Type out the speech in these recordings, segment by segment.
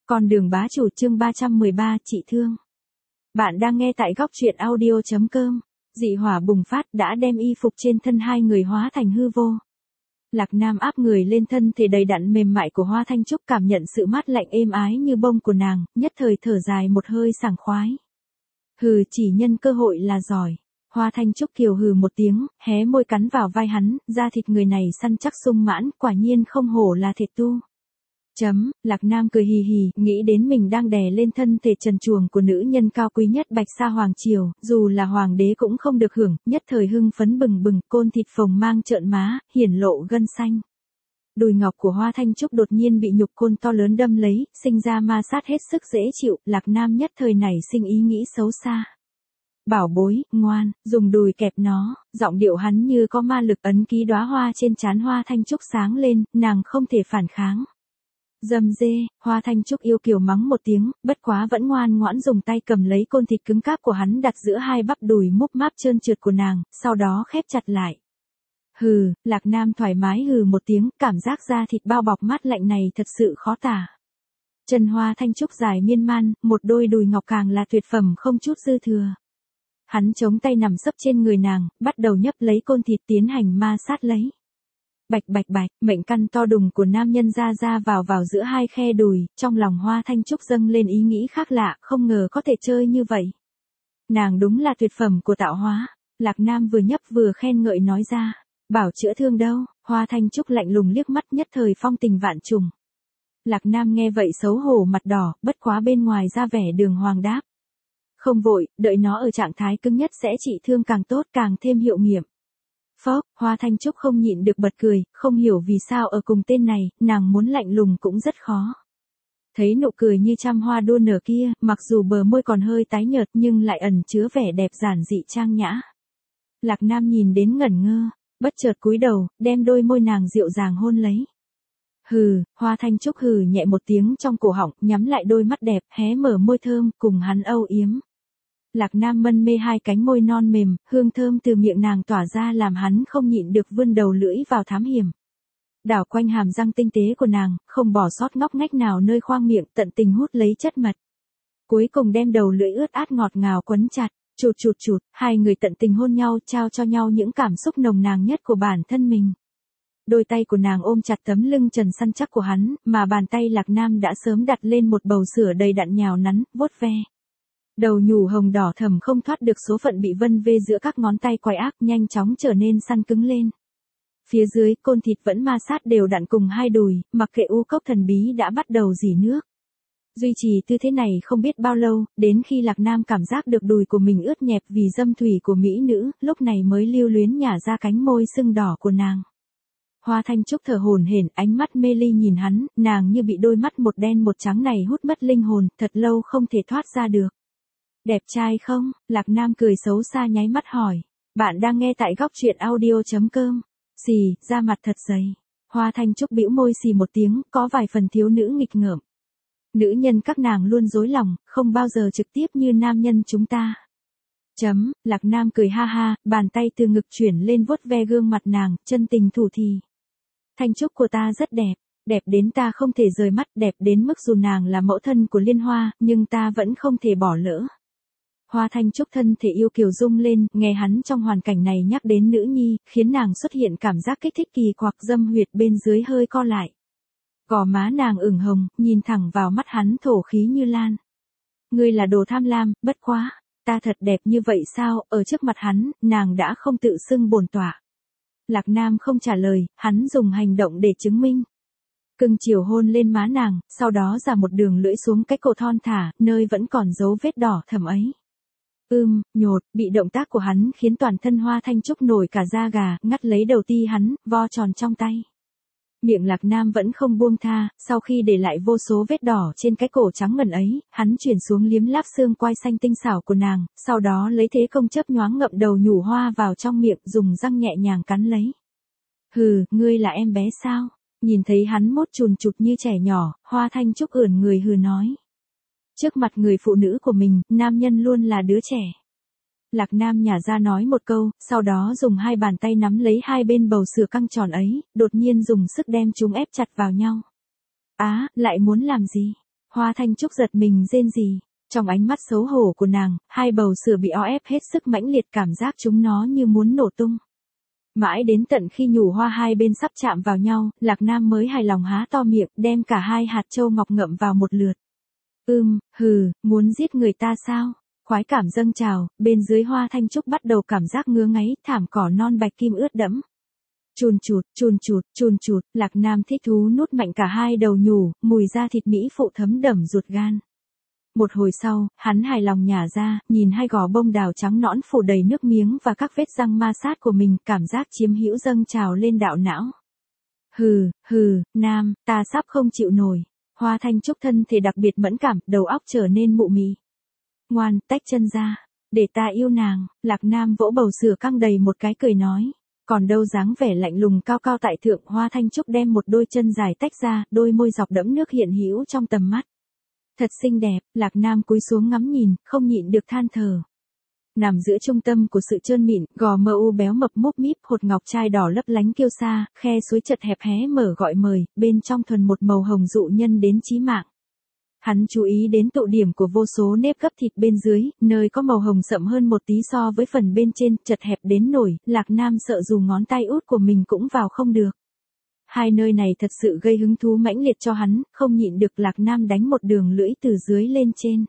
Con đường bá chủ chương 313 chị thương. Bạn đang nghe tại góc truyện audio.com. Dị hỏa bùng phát đã đem y phục trên thân hai người hóa thành hư vô. Lạc Nam áp người lên thân thể đầy đặn mềm mại của Hoa Thanh Trúc, cảm nhận sự mát lạnh êm ái như bông của nàng, nhất thời thở dài một hơi sảng khoái. Hừ, chỉ nhân cơ hội là giỏi. Hoa Thanh Trúc kiều hừ một tiếng, hé môi cắn vào vai hắn, da thịt người này săn chắc sung mãn, quả nhiên không hổ là thể tu. Lạc Nam cười hì hì, nghĩ đến mình đang đè lên thân thể trần truồng của nữ nhân cao quý nhất Bạch Sa Hoàng Triều, dù là hoàng đế cũng không được hưởng, nhất thời hưng phấn bừng bừng, côn thịt phồng mang trợn má, hiển lộ gân xanh. Đùi ngọc của Hoa Thanh Trúc đột nhiên bị nhục côn to lớn đâm lấy, sinh ra ma sát hết sức dễ chịu, Lạc Nam nhất thời nảy sinh ý nghĩ xấu xa. Bảo bối, ngoan, dùng đùi kẹp nó, giọng điệu hắn như có ma lực, ấn ký đóa hoa trên trán Hoa Thanh Trúc sáng lên, nàng không thể phản kháng. Dầm dê, Hoa Thanh Trúc yêu kiều mắng một tiếng, bất quá vẫn ngoan ngoãn dùng tay cầm lấy côn thịt cứng cáp của hắn đặt giữa hai bắp đùi múp máp trơn trượt của nàng, sau đó khép chặt lại. Hừ, Lạc Nam thoải mái hừ một tiếng, cảm giác da thịt bao bọc mát lạnh này thật sự khó tả. Chân Hoa Thanh Trúc dài miên man, một đôi đùi ngọc càng là tuyệt phẩm không chút dư thừa. Hắn chống tay nằm sấp trên người nàng, bắt đầu nhấp lấy côn thịt tiến hành ma sát lấy. Bạch bạch bạch, mệnh căn to đùng của nam nhân ra vào giữa hai khe đùi, trong lòng Hoa Thanh Trúc dâng lên ý nghĩ khác lạ, không ngờ có thể chơi như vậy. Nàng đúng là tuyệt phẩm của tạo hóa. Lạc Nam vừa nhấp vừa khen ngợi nói ra. Bảo chữa thương đâu? Hoa Thanh Trúc lạnh lùng liếc mắt, nhất thời phong tình vạn trùng. Lạc Nam nghe vậy xấu hổ mặt đỏ, bất quá bên ngoài ra vẻ đường hoàng đáp. Không vội, đợi nó ở trạng thái cứng nhất sẽ trị thương càng tốt, càng thêm hiệu nghiệm. Phốc, Hoa Thanh Trúc không nhịn được bật cười, không hiểu vì sao ở cùng tên này, nàng muốn lạnh lùng cũng rất khó. Thấy nụ cười như trăm hoa đua nở kia, mặc dù bờ môi còn hơi tái nhợt nhưng lại ẩn chứa vẻ đẹp giản dị trang nhã. Lạc Nam nhìn đến ngẩn ngơ, bất chợt cúi đầu, đem đôi môi nàng dịu dàng hôn lấy. Hừ, Hoa Thanh Trúc hừ nhẹ một tiếng trong cổ họng, nhắm lại đôi mắt đẹp, hé mở môi thơm, cùng hắn âu yếm. Lạc Nam mân mê hai cánh môi non mềm, hương thơm từ miệng nàng tỏa ra làm hắn không nhịn được vươn đầu lưỡi vào thám hiểm. Đảo quanh hàm răng tinh tế của nàng, không bỏ sót ngóc ngách nào nơi khoang miệng, tận tình hút lấy chất mật. Cuối cùng đem đầu lưỡi ướt át ngọt ngào quấn chặt, chụt, hai người tận tình hôn nhau, trao cho nhau những cảm xúc nồng nàn nhất của bản thân mình. Đôi tay của nàng ôm chặt tấm lưng trần săn chắc của hắn, mà bàn tay Lạc Nam đã sớm đặt lên một bầu sữa đầy đặn nhào nắn, vuốt ve. Đầu nhủ hồng đỏ thầm không thoát được số phận bị vân vê giữa các ngón tay quái ác, nhanh chóng trở nên săn cứng lên. Phía dưới, côn thịt vẫn ma sát đều đặn cùng hai đùi, mặc kệ u cốc thần bí đã bắt đầu rỉ nước. Duy trì tư thế này không biết bao lâu, đến khi Lạc Nam cảm giác được đùi của mình ướt nhẹp vì dâm thủy của mỹ nữ, lúc này mới lưu luyến nhả ra cánh môi sưng đỏ của nàng. Hoa Thanh Trúc thở hổn hển, ánh mắt mê ly nhìn hắn, nàng như bị đôi mắt một đen một trắng này hút mất linh hồn, thật lâu không thể thoát ra được. Đẹp trai không? Lạc Nam cười xấu xa nháy mắt hỏi. Bạn đang nghe tại góc truyện audio.com. Xì, da mặt thật dày. Hoa Thanh Trúc bĩu môi xì một tiếng, có vài phần thiếu nữ nghịch ngợm. Nữ nhân các nàng luôn dối lòng, không bao giờ trực tiếp như nam nhân chúng ta. Lạc Nam cười ha ha, bàn tay từ ngực chuyển lên vuốt ve gương mặt nàng, chân tình thủ thỉ. Thanh Trúc của ta rất đẹp. Đẹp đến ta không thể rời mắt, đẹp đến mức dù nàng là mẫu thân của Liên Hoa, nhưng ta vẫn không thể bỏ lỡ. Hoa Thanh Trúc thân thể yêu kiều rung lên, nghe hắn trong hoàn cảnh này nhắc đến nữ nhi, khiến nàng xuất hiện cảm giác kích thích kỳ quặc, dâm huyệt bên dưới hơi co lại. Gò má nàng ửng hồng, nhìn thẳng vào mắt hắn thổ khí như lan. Ngươi là đồ tham lam, bất quá, ta thật đẹp như vậy sao? Ở trước mặt hắn, nàng đã không tự xưng bổn tọa. Lạc Nam không trả lời, hắn dùng hành động để chứng minh. Cưng chiều hôn lên má nàng, sau đó ra một đường lưỡi xuống cái cổ thon thả, nơi vẫn còn dấu vết đỏ thẫm ấy. Nhột, bị động tác của hắn khiến toàn thân Hoa Thanh Trúc nổi cả da gà, ngắt lấy đầu ti hắn, vo tròn trong tay. Miệng Lạc Nam vẫn không buông tha, sau khi để lại vô số vết đỏ trên cái cổ trắng ngần ấy, hắn chuyển xuống liếm láp xương quai xanh tinh xảo của nàng, sau đó lấy thế công chớp nhoáng ngậm đầu nhủ hoa vào trong miệng, dùng răng nhẹ nhàng cắn lấy. Hừ, ngươi là em bé sao? Nhìn thấy hắn mốt chùn chụt như trẻ nhỏ, Hoa Thanh Trúc ưỡn người hừ nói. Trước mặt người phụ nữ của mình, nam nhân luôn là đứa trẻ. Lạc Nam nhả ra nói một câu, sau đó dùng hai bàn tay nắm lấy hai bên bầu sữa căng tròn ấy, đột nhiên dùng sức đem chúng ép chặt vào nhau. Lại muốn làm gì? Hoa Thanh Trúc giật mình rên rỉ. Trong ánh mắt xấu hổ của nàng, hai bầu sữa bị o ép hết sức mãnh liệt, cảm giác chúng nó như muốn nổ tung. Mãi đến tận khi nhủ hoa hai bên sắp chạm vào nhau, Lạc Nam mới hài lòng há to miệng, đem cả hai hạt châu ngọc ngậm vào một lượt. Muốn giết người ta sao? Khoái cảm dâng trào, bên dưới Hoa Thanh Trúc bắt đầu cảm giác ngứa ngáy, thảm cỏ non bạch kim ướt đẫm. Chun chụt, Lạc Nam thích thú nuốt mạnh cả hai đầu nhủ, mùi da thịt mỹ phụ thấm đẫm ruột gan. Một hồi sau, hắn hài lòng nhả ra, nhìn hai gò bông đào trắng nõn phủ đầy nước miếng và các vết răng ma sát của mình, cảm giác chiếm hữu dâng trào lên đạo não. Nam, ta sắp không chịu nổi. Hoa Thanh Trúc thân thể đặc biệt mẫn cảm, đầu óc trở nên mụ mị. Ngoan, tách chân ra, để ta yêu nàng. Lạc Nam vỗ bầu sữa căng đầy một cái cười nói. Còn đâu dáng vẻ lạnh lùng cao cao tại thượng. Hoa Thanh Trúc đem một đôi chân dài tách ra, đôi môi dọc đẫm nước hiện hữu trong tầm mắt. Thật xinh đẹp. Lạc Nam cúi xuống ngắm nhìn, không nhịn được than thở. Nằm giữa trung tâm của sự trơn mịn, gò mờ u béo mập múp míp, hột ngọc trai đỏ lấp lánh kiêu sa, khe suối chật hẹp hé mở gọi mời, bên trong thuần một màu hồng dụ nhân đến chí mạng. Hắn chú ý đến tụ điểm của vô số nếp gấp thịt bên dưới, nơi có màu hồng sậm hơn một tí so với phần bên trên, chật hẹp đến nổi, Lạc Nam sợ dù ngón tay út của mình cũng vào không được. Hai nơi này thật sự gây hứng thú mãnh liệt cho hắn, không nhịn được Lạc Nam đánh một đường lưỡi từ dưới lên trên.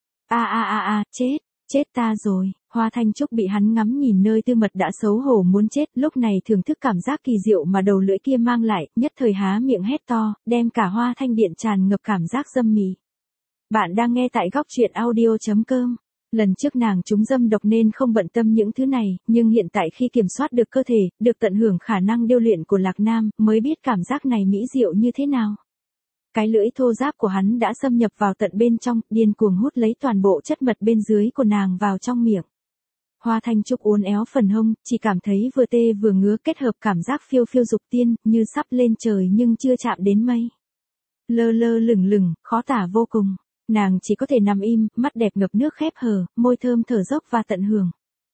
Chết ta rồi. Hoa Thanh Trúc bị hắn ngắm nhìn nơi tư mật đã xấu hổ muốn chết, lúc này thưởng thức cảm giác kỳ diệu mà đầu lưỡi kia mang lại, nhất thời há miệng hét to, đem cả Hoa Thanh Điện tràn ngập cảm giác dâm mị. Bạn đang nghe tại góc truyện audio.com. Lần trước nàng trúng dâm độc nên không bận tâm những thứ này, nhưng hiện tại khi kiểm soát được cơ thể, được tận hưởng khả năng điêu luyện của Lạc Nam, mới biết cảm giác này mỹ diệu như thế nào. Cái lưỡi thô ráp của hắn đã xâm nhập vào tận bên trong, điên cuồng hút lấy toàn bộ chất mật bên dưới của nàng vào trong miệng. Hoa Thanh Trúc uốn éo phần hông, chỉ cảm thấy vừa tê vừa ngứa, kết hợp cảm giác phiêu phiêu dục tiên, như sắp lên trời nhưng chưa chạm đến mây. Lơ lơ lửng lửng, khó tả vô cùng. Nàng chỉ có thể nằm im, mắt đẹp ngập nước khép hờ, môi thơm thở dốc và tận hưởng.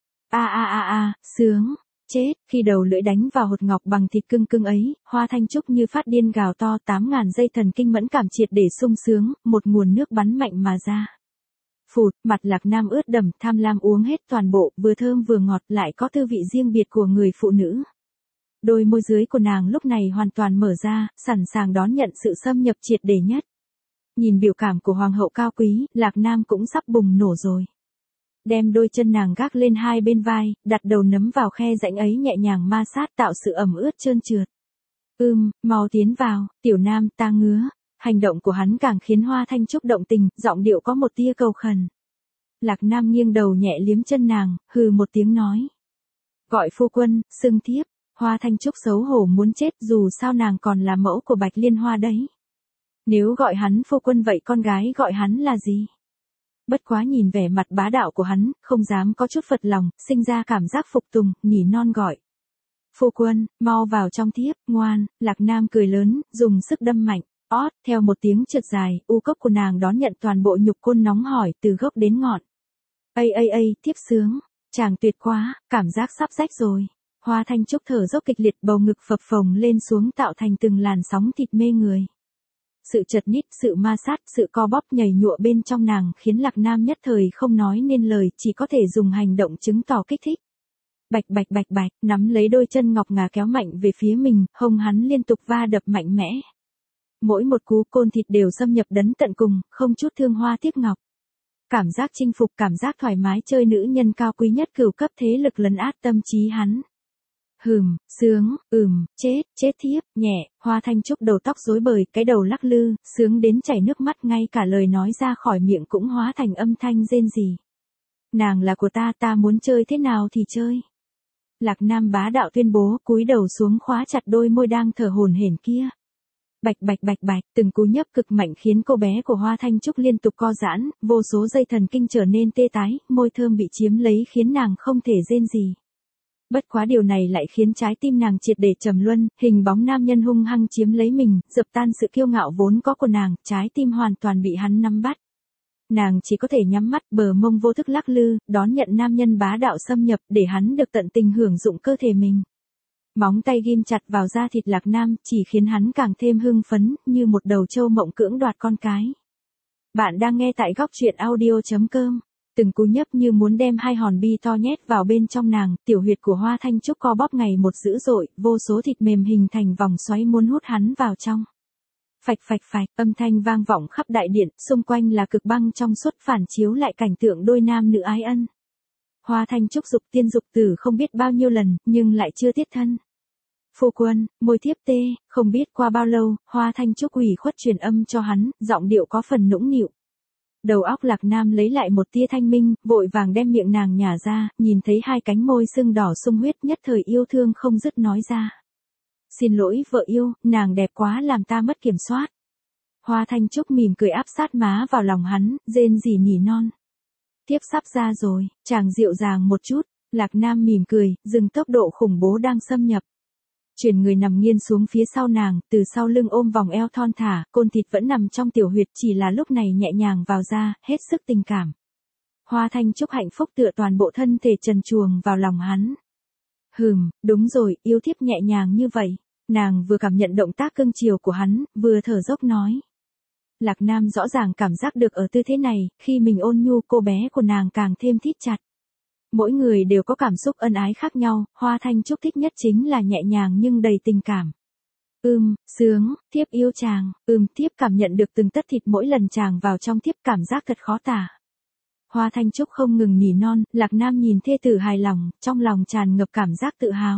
Sướng. Chết, khi đầu lưỡi đánh vào hột ngọc bằng thịt cưng cưng ấy, Hoa Thanh Trúc như phát điên gào to, 8.000 dây thần kinh mẫn cảm triệt để sung sướng, một nguồn nước bắn mạnh mà ra. Phụt, mặt Lạc Nam ướt đẫm, tham lam uống hết toàn bộ, vừa thơm vừa ngọt, lại có tư vị riêng biệt của người phụ nữ. Đôi môi dưới của nàng lúc này hoàn toàn mở ra, sẵn sàng đón nhận sự xâm nhập triệt để nhất. Nhìn biểu cảm của hoàng hậu cao quý, Lạc Nam cũng sắp bùng nổ rồi. Đem đôi chân nàng gác lên hai bên vai, đặt đầu nấm vào khe rãnh ấy nhẹ nhàng ma sát tạo sự ẩm ướt trơn trượt. Mau tiến vào, tiểu nam, ta ngứa. Hành động của hắn càng khiến Hoa Thanh Trúc động tình, giọng điệu có một tia cầu khẩn. Lạc Nam nghiêng đầu nhẹ liếm chân nàng, hừ một tiếng nói. Gọi phu quân, xưng thiếp. Hoa Thanh Trúc xấu hổ muốn chết, dù sao nàng còn là mẫu của Bạch Liên Hoa đấy. Nếu gọi hắn phu quân vậy con gái gọi hắn là gì? Bất quá nhìn vẻ mặt bá đạo của hắn, không dám có chút phật lòng, sinh ra cảm giác phục tùng, nỉ non gọi. Phu quân, mau vào trong thiếp, ngoan. Lạc Nam cười lớn, dùng sức đâm mạnh. Theo một tiếng trượt dài, u cốc của nàng đón nhận toàn bộ nhục côn nóng hổi từ gốc đến ngọn. Thiếp sướng. Chàng tuyệt quá, cảm giác sắp rách rồi. Hoa Thanh Trúc thở dốc kịch liệt, bầu ngực phập phồng lên xuống tạo thành từng làn sóng thịt mê người. Sự chật nít, sự ma sát, sự co bóp nhảy nhụa bên trong nàng khiến Lạc Nam nhất thời không nói nên lời, chỉ có thể dùng hành động chứng tỏ kích thích. Bạch, nắm lấy đôi chân ngọc ngà kéo mạnh về phía mình, hông hắn liên tục va đập mạnh mẽ. Mỗi một cú côn thịt đều xâm nhập đấn tận cùng, không chút thương hoa tiếc ngọc. Cảm giác chinh phục, cảm giác thoải mái chơi nữ nhân cao quý nhất cửu cấp thế lực lấn át tâm trí hắn. Sướng, chết thiếp, nhẹ. Hoa Thanh Trúc đầu tóc rối bời, cái đầu lắc lư, sướng đến chảy nước mắt, ngay cả lời nói ra khỏi miệng cũng hóa thành âm thanh rên rỉ. Nàng là của ta muốn chơi thế nào thì chơi. Lạc Nam bá đạo tuyên bố, cúi đầu xuống khóa chặt đôi môi đang thở hổn hển kia. Bạch, từng cú nhấp cực mạnh khiến cô bé của Hoa Thanh Trúc liên tục co giãn, vô số dây thần kinh trở nên tê tái, môi thơm bị chiếm lấy khiến nàng không thể rên gì. Bất quá điều này lại khiến trái tim nàng triệt để trầm luân, hình bóng nam nhân hung hăng chiếm lấy mình, dập tan sự kiêu ngạo vốn có của nàng, trái tim hoàn toàn bị hắn nắm bắt. Nàng chỉ có thể nhắm mắt, bờ mông vô thức lắc lư, đón nhận nam nhân bá đạo xâm nhập để hắn được tận tình hưởng dụng cơ thể mình. Móng tay ghim chặt vào da thịt Lạc Nam chỉ khiến hắn càng thêm hưng phấn, như một đầu trâu mộng cưỡng đoạt con cái. Bạn đang nghe tại góc truyện audio.com. Từng cú nhấp như muốn đem hai hòn bi to nhét vào bên trong nàng, tiểu huyệt của Hoa Thanh Trúc co bóp ngày một dữ dội, vô số thịt mềm hình thành vòng xoáy muốn hút hắn vào trong. Phạch phạch phạch, âm thanh vang vọng khắp đại điện, xung quanh là cực băng trong suốt phản chiếu lại cảnh tượng đôi nam nữ ái ân. Hoa Thanh Trúc dục tiên dục tử không biết bao nhiêu lần, nhưng lại chưa tiết thân. Phu quân, môi thiếp tê, không biết qua bao lâu, Hoa Thanh Trúc ủy khuất truyền âm cho hắn, giọng điệu có phần nũng nịu. Đầu óc Lạc Nam lấy lại một tia thanh minh, vội vàng đem miệng nàng nhả ra, nhìn thấy hai cánh môi sưng đỏ sung huyết nhất thời yêu thương không dứt nói ra. Xin lỗi vợ yêu, nàng đẹp quá làm ta mất kiểm soát. Hoa Thanh Trúc mỉm cười áp sát má vào lòng hắn, rên rỉ nhỉ non. Tiếp sắp ra rồi, chàng dịu dàng một chút, Lạc Nam mỉm cười, dừng tốc độ khủng bố đang xâm nhập. Chuyển người nằm nghiêng xuống phía sau nàng, từ sau lưng ôm vòng eo thon thả, côn thịt vẫn nằm trong tiểu huyệt, chỉ là lúc này nhẹ nhàng vào ra, hết sức tình cảm. Hoa Thanh Trúc hạnh phúc tựa toàn bộ thân thể trần truồng vào lòng hắn. Đúng rồi, yêu thiếp nhẹ nhàng như vậy. Nàng vừa cảm nhận động tác cưng chiều của hắn, vừa thở dốc nói. Lạc Nam rõ ràng cảm giác được ở tư thế này, khi mình ôn nhu cô bé của nàng càng thêm thít chặt. Mỗi người đều có cảm xúc ân ái khác nhau, Hoa Thanh Trúc thích nhất chính là nhẹ nhàng nhưng đầy tình cảm. Sướng, thiếp yêu chàng, thiếp cảm nhận được từng tấc thịt mỗi lần chàng vào trong thiếp cảm giác thật khó tả. Hoa Thanh Trúc không ngừng nỉ non, Lạc Nam nhìn thê tử hài lòng, trong lòng tràn ngập cảm giác tự hào.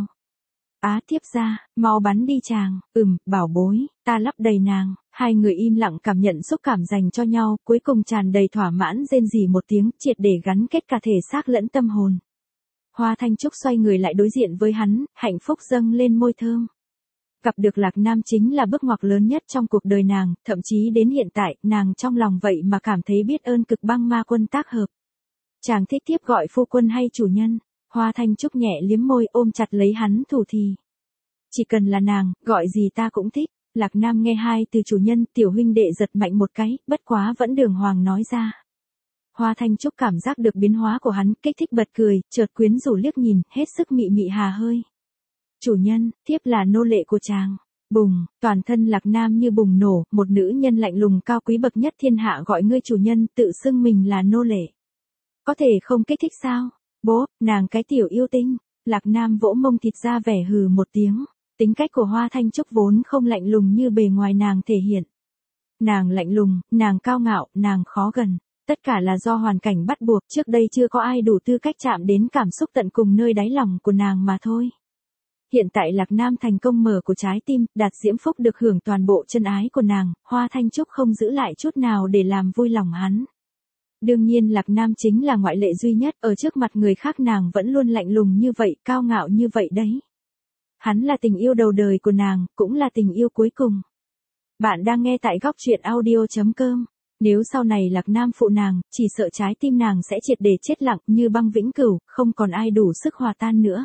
Á thiếp ra, mau bắn đi chàng, bảo bối, ta lấp đầy nàng, hai người im lặng cảm nhận xúc cảm dành cho nhau, cuối cùng tràn đầy thỏa mãn rên rỉ một tiếng, triệt để gắn kết cả thể xác lẫn tâm hồn. Hoa Thanh Trúc xoay người lại đối diện với hắn, hạnh phúc dâng lên môi thơm. Gặp được Lạc Nam chính là bước ngoặt lớn nhất trong cuộc đời nàng, thậm chí đến hiện tại, nàng trong lòng vậy mà cảm thấy biết ơn cực băng ma quân tác hợp. Chàng thích thiếp gọi phu quân hay chủ nhân? Hoa Thanh Trúc nhẹ liếm môi ôm chặt lấy hắn thủ thì. Chỉ cần là nàng, gọi gì ta cũng thích. Lạc Nam nghe hai từ chủ nhân, tiểu huynh đệ giật mạnh một cái, bất quá vẫn đường hoàng nói ra. Hoa Thanh Trúc cảm giác được biến hóa của hắn, kích thích bật cười, chợt quyến rũ liếc nhìn, hết sức mị mị hà hơi. Chủ nhân, thiếp là nô lệ của chàng. Bùng, toàn thân Lạc Nam như bùng nổ, một nữ nhân lạnh lùng cao quý bậc nhất thiên hạ gọi ngươi chủ nhân, tự xưng mình là nô lệ. Có thể không kích thích sao? Bố, nàng cái tiểu yêu tinh. Lạc Nam vỗ mông thịt ra vẻ hừ một tiếng. Tính cách của Hoa Thanh Trúc vốn không lạnh lùng như bề ngoài nàng thể hiện. Nàng lạnh lùng, nàng cao ngạo, nàng khó gần. Tất cả là do hoàn cảnh bắt buộc, trước đây chưa có ai đủ tư cách chạm đến cảm xúc tận cùng nơi đáy lòng của nàng mà thôi. Hiện tại Lạc Nam thành công mở của trái tim, Đạt Diễm Phúc được hưởng toàn bộ chân ái của nàng, Hoa Thanh Trúc không giữ lại chút nào để làm vui lòng hắn. Đương nhiên Lạc Nam chính là ngoại lệ duy nhất, ở trước mặt người khác nàng vẫn luôn lạnh lùng như vậy, cao ngạo như vậy đấy. Hắn là tình yêu đầu đời của nàng, cũng là tình yêu cuối cùng. Bạn đang nghe tại góc truyện audio.com. Nếu sau này Lạc Nam phụ nàng, chỉ sợ trái tim nàng sẽ triệt để chết lặng như băng vĩnh cửu, không còn ai đủ sức hòa tan nữa.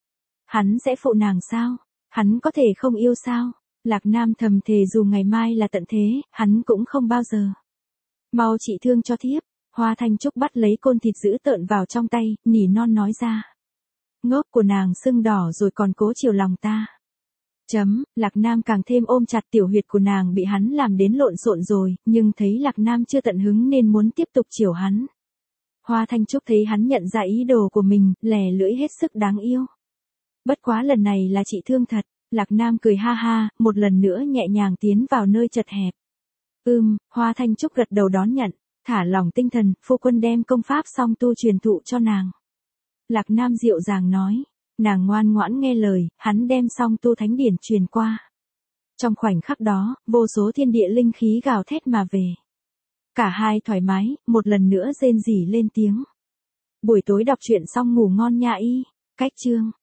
Hắn sẽ phụ nàng sao? Hắn có thể không yêu sao? Lạc Nam thầm thề dù ngày mai là tận thế, hắn cũng không bao giờ. Mau trị thương cho thiếp. Hoa Thanh Trúc bắt lấy côn thịt dữ tợn vào trong tay, nỉ non nói ra. Ngốc của nàng sưng đỏ rồi còn cố chiều lòng ta. Lạc Nam càng thêm ôm chặt tiểu huyệt của nàng bị hắn làm đến lộn xộn rồi, nhưng thấy Lạc Nam chưa tận hứng nên muốn tiếp tục chiều hắn. Hoa Thanh Trúc thấy hắn nhận ra ý đồ của mình, lè lưỡi hết sức đáng yêu. Bất quá lần này là chị thương thật, Lạc Nam cười ha ha, một lần nữa nhẹ nhàng tiến vào nơi chật hẹp. Hoa Thanh Trúc gật đầu đón nhận, thả lòng tinh thần, phu quân đem công pháp song tu truyền thụ cho nàng. Lạc Nam dịu dàng nói, nàng ngoan ngoãn nghe lời, hắn đem song tu thánh điển truyền qua. Trong khoảnh khắc đó, vô số thiên địa linh khí gào thét mà về. Cả hai thoải mái, một lần nữa rên rỉ lên tiếng. Buổi tối đọc truyện xong ngủ ngon nha y. Cách chương